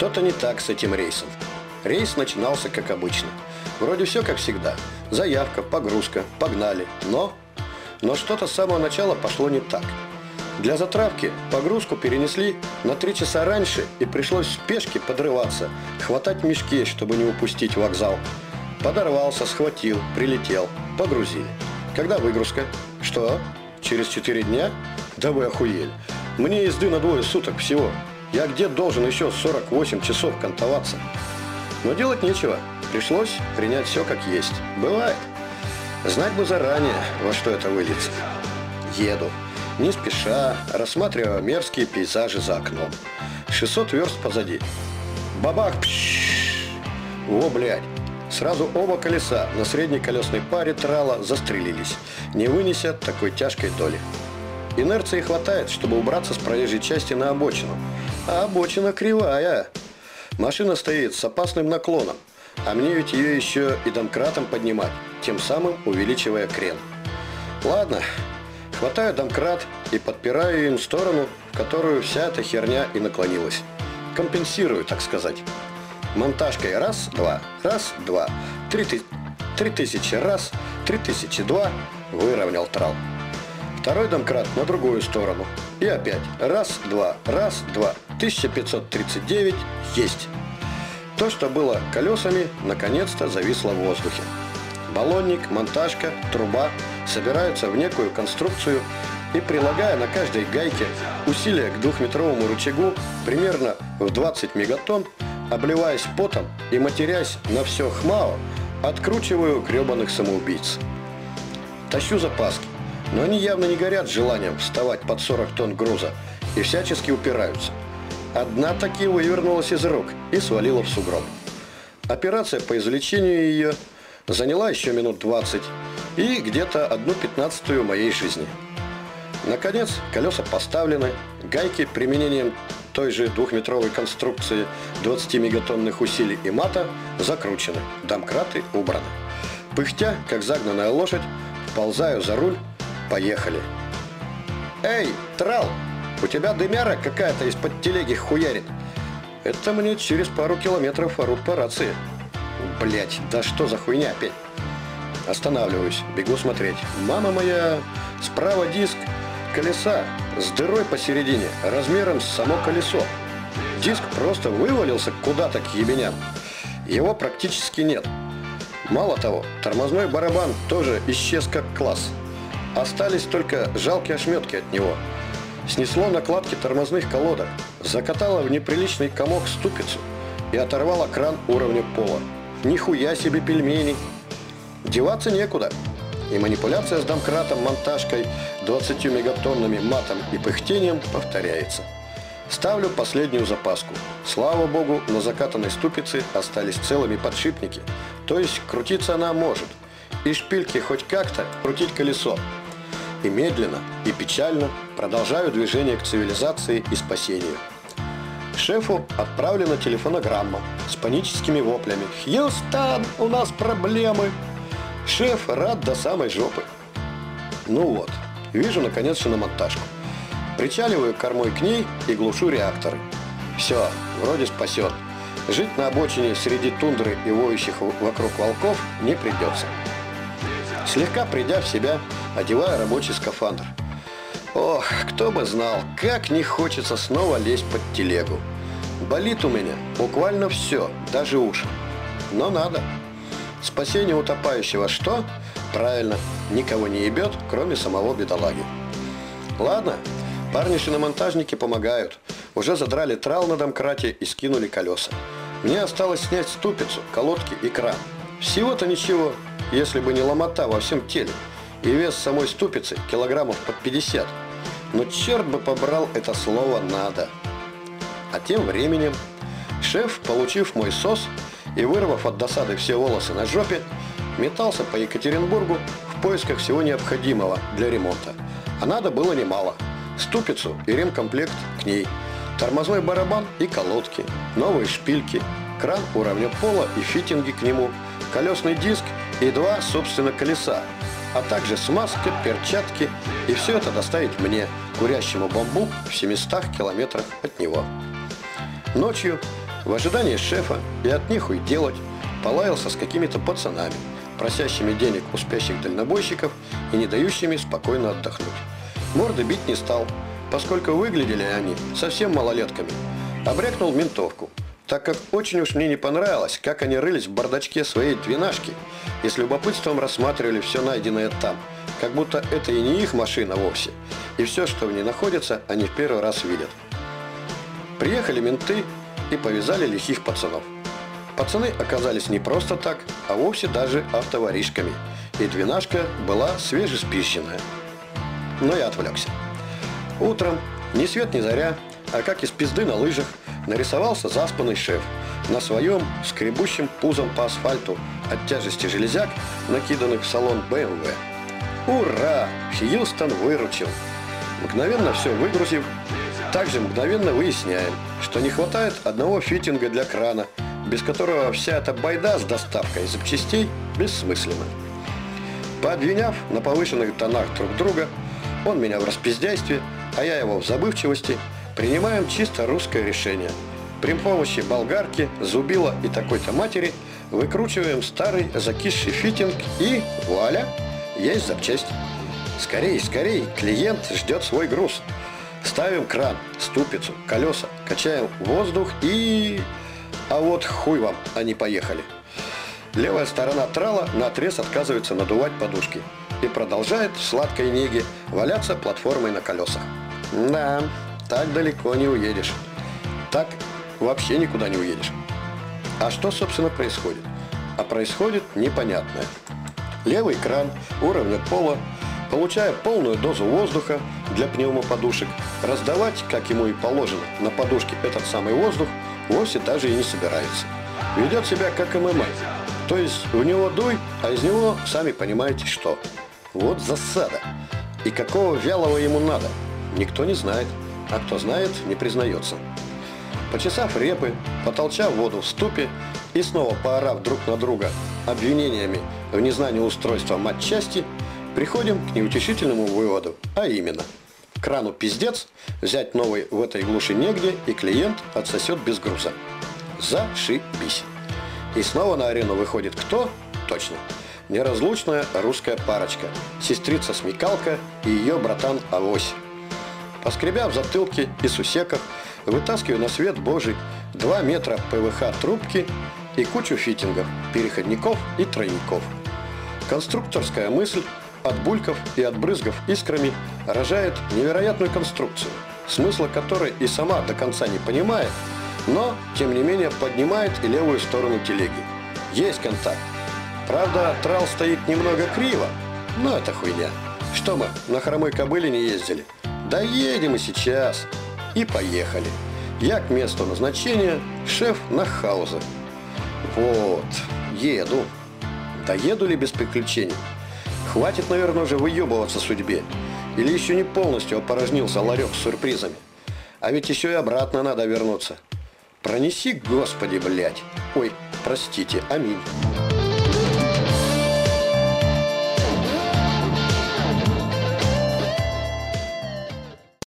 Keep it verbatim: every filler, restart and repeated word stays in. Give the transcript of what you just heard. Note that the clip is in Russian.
Что-то не так с этим рейсом. Рейс начинался как обычно. Вроде все как всегда. Заявка, погрузка, погнали. Но... Но что-то с самого начала пошло не так. Для затравки погрузку перенесли на три часа раньше, и пришлось в спешке подрываться, хватать мешки, чтобы не упустить вокзал. Подорвался, схватил, прилетел, погрузили. Когда выгрузка? Что? Через четыре дня? Да вы охуели. Мне езды на двое суток всего. Я где должен еще сорок восемь часов кантоваться? Но делать нечего. Пришлось принять все как есть. Бывает. Знать бы заранее, во что это выльется. Еду. Не спеша, рассматривая мерзкие пейзажи за окном. шестьсот верст позади. Бабах! Пшшш! О, блядь! Сразу оба колеса на средней колесной паре трала застрелились, не вынеся такой тяжкой доли. Инерции хватает, чтобы убраться с проезжей части на обочину. А обочина кривая. Машина стоит с опасным наклоном, а мне ведь ее еще и домкратом поднимать, тем самым увеличивая крен. Ладно, хватаю домкрат и подпираю им сторону, в которую вся эта херня и наклонилась. Компенсирую, так сказать. Монтажкой раз, два, раз, два, три, ты... три тысячи раз, три тысячи два, выровнял трал. Второй домкрат на другую сторону. И опять раз, два, раз, два, тысяча пятьсот тридцать девять, есть. То, что было колесами, наконец-то зависло в воздухе. Баллонник, монтажка, труба собираются в некую конструкцию, и, прилагая на каждой гайке усилия к двухметровому рычагу примерно в двадцать мегатонн, обливаясь потом и матерясь на все хмао, откручиваю гребаных самоубийц. Тащу запаски, но они явно не горят желанием вставать под сорок тонн груза и всячески упираются. Одна таки вывернулась из рук и свалила в сугроб. Операция по извлечению ее заняла еще минут двадцать и где-то одну пятнадцатую моей жизни. Наконец, колеса поставлены, гайки применением той же двухметровой конструкции двадцатимегатонных усилий и мата закручены, домкраты убраны. Пыхтя, как загнанная лошадь, вползаю за руль. Поехали. Эй, трал, у тебя дымяра какая-то из-под телеги хуярит. Это мне через пару километров орут по рации. Блять, да что за хуйня опять? Останавливаюсь, бегу смотреть. Мама моя, справа диск колеса с дырой посередине, размером с само колесо. Диск просто вывалился куда-то к ебеням. Его практически нет. Мало того, тормозной барабан тоже исчез как класс. Остались только жалкие ошметки от него. Снесло накладки тормозных колодок, закатало в неприличный комок ступицу и оторвало кран уровня пола. Нихуя себе пельмени! Деваться некуда. И манипуляция с домкратом, монтажкой, двадцатью мегатоннами, матом и пыхтением повторяется. Ставлю последнюю запаску. Слава богу, на закатанной ступице остались целыми подшипники. То есть крутиться она может. И шпильки хоть как-то крутить колесо. И медленно, и печально продолжаю движение к цивилизации и спасению. Шефу отправлена телефонограмма с паническими воплями. «Хьюстон, у нас проблемы!» Шеф рад до самой жопы. Ну вот, вижу наконец шиномонтажку. Причаливаю кормой к ней и глушу реакторы. Все, вроде спасет. Жить на обочине среди тундры и воющих вокруг волков не придется. Слегка придя в себя, одеваю рабочий скафандр. Ох, кто бы знал, как не хочется снова лезть под телегу. Болит у меня буквально все, даже уши. Но надо. Спасение утопающего что? Правильно, никого не ебет, кроме самого бедолаги. Ладно, парни-шиномонтажники помогают. Уже задрали трал на домкрате и скинули колеса. Мне осталось снять ступицу, колодки и кран. Всего-то ничего, если бы не ломота во всем теле. И вес самой ступицы килограммов под пятьдесят. Но черт бы побрал это слово «надо». А тем временем шеф, получив мой сос и вырвав от досады все волосы на жопе, метался по Екатеринбургу в поисках всего необходимого для ремонта. А надо было немало. Ступицу и ремкомплект к ней, тормозной барабан и колодки, новые шпильки, кран уровня пола и фитинги к нему, колесный диск и два, собственно, колеса, а также смазка, перчатки, и все это доставить мне, курящему бамбук в семистах километрах от него. Ночью, В ожидании шефа и от них уйделать полаялся с какими-то пацанами, просящими денег у спящих дальнобойщиков и не дающими спокойно отдохнуть. Морды бить не стал, поскольку выглядели они совсем малолетками. Обрякнул ментовку, так как очень уж мне не понравилось, как они рылись в бардачке своей двенашки и с любопытством рассматривали все найденное там, как будто это и не их машина вовсе, и все, что в ней находится, они в первый раз видят. Приехали менты и повязали лихих пацанов. Пацаны оказались не просто так, а вовсе даже автоворишками, и двенашка была свежеспищенная. Но я отвлекся. Утром, ни свет ни заря, а как из пизды на лыжах, нарисовался заспанный шеф на своем скребущем пузом по асфальту от тяжести железяк, накиданных в салон бэ эм вэ. Ура! Хьюстон выручил! Мгновенно все выгрузив, также мгновенно выясняем, что не хватает одного фитинга для крана, без которого вся эта байда с доставкой запчастей бессмысленна. Пообвиняв на повышенных тонах друг друга, он меня в распиздяйстве, а я его в забывчивости, принимаем чисто русское решение. При помощи болгарки, зубила и такой-то матери выкручиваем старый закисший фитинг и вуаля, есть запчасть. Скорей, скорей, клиент ждет свой груз. Ставим кран, ступицу, колеса, качаем воздух и... А вот хуй вам, они поехали. Левая сторона трала наотрез отказывается надувать подушки и продолжает в сладкой неге валяться платформой на колесах. Да, так далеко не уедешь. Так вообще никуда не уедешь. А что, собственно, происходит? А происходит непонятное. Левый кран уровня пола, получая полную дозу воздуха для пневмоподушек, раздавать, как ему и положено, на подушке этот самый воздух вовсе даже и не собирается. Ведет себя как эм эм а. То есть у него дуй, а из него сами понимаете что. Вот засада. И какого вялого ему надо, никто не знает. А кто знает, не признается. Почесав репы, потолчав воду в ступе и снова поорав друг на друга обвинениями в незнании устройства матчасти, приходим к неутешительному выводу, а именно: крану пиздец, взять новый в этой глуши негде, и клиент отсосет без груза. Зашибись. И снова на арену выходит кто? Точно. Неразлучная русская парочка. Сестрица Смекалка и ее братан Авось. Поскребя в затылке и сусеках, вытаскиваю на свет Божий два метра пэ вэ ха трубки и кучу фитингов, переходников и тройников. Конструкторская мысль, отбульков и отбрызгав искрами, рожает невероятную конструкцию, смысла которой и сама до конца не понимает, но, тем не менее, поднимает и левую сторону телеги. Есть контакт. Правда, трал стоит немного криво, но это хуйня. Что мы, на хромой кобыле не ездили? Да едем и сейчас. И поехали. Я к месту назначения, шеф на хаузе. Вот, еду. Да еду ли без приключений? Хватит, наверное, уже выебываться судьбе. Или еще не полностью опорожнился ларек с сюрпризами. А ведь еще и обратно надо вернуться. Пронеси, Господи, блядь. Ой, простите, аминь.